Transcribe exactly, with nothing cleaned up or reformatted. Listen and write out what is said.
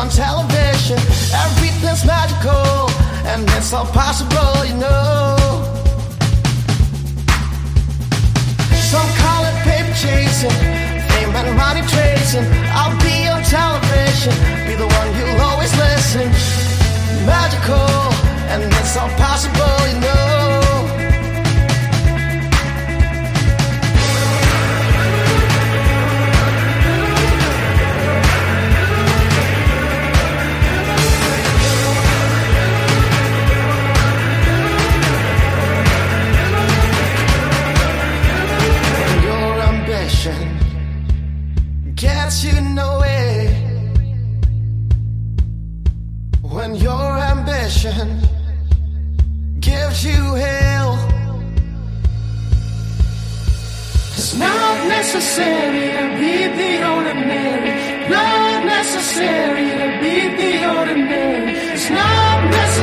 on television. Everything's magical, and it's all possible, you know. Some call it paper chasing, fame and money tracing. I'll be on television, be the one you'll always listen. Magical, and it's all possible, you know. Gets you nowhere. When your ambition gives you hell, it's not necessary to be the ordinary. Not necessary to be the ordinary. It's not necessary.